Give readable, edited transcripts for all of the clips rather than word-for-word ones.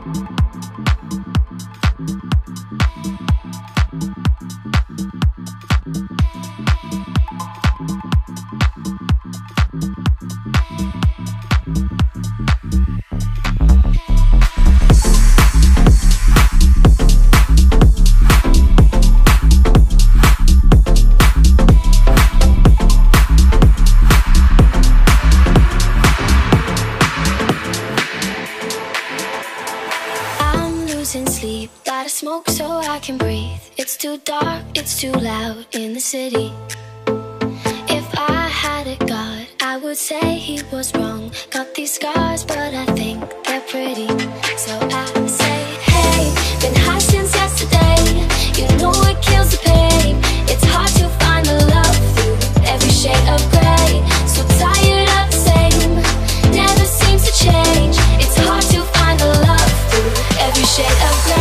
Sleep, gotta smoke so I can breathe. It's too dark, it's too loud in the city. If I had a god, I would say he was wrong. Got these scars, but I think they're pretty. So I say, hey, been high since yesterday. You know it kills the pain. It's hard to find the love through every shade of gray. So tired of the same, never seems to change. It's hard to find the love through every shade of gray.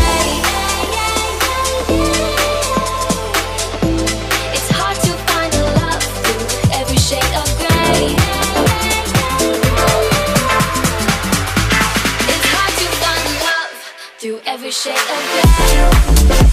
It's hard to find the love through every shade of gray. It's hard to find the love through every shade of gray.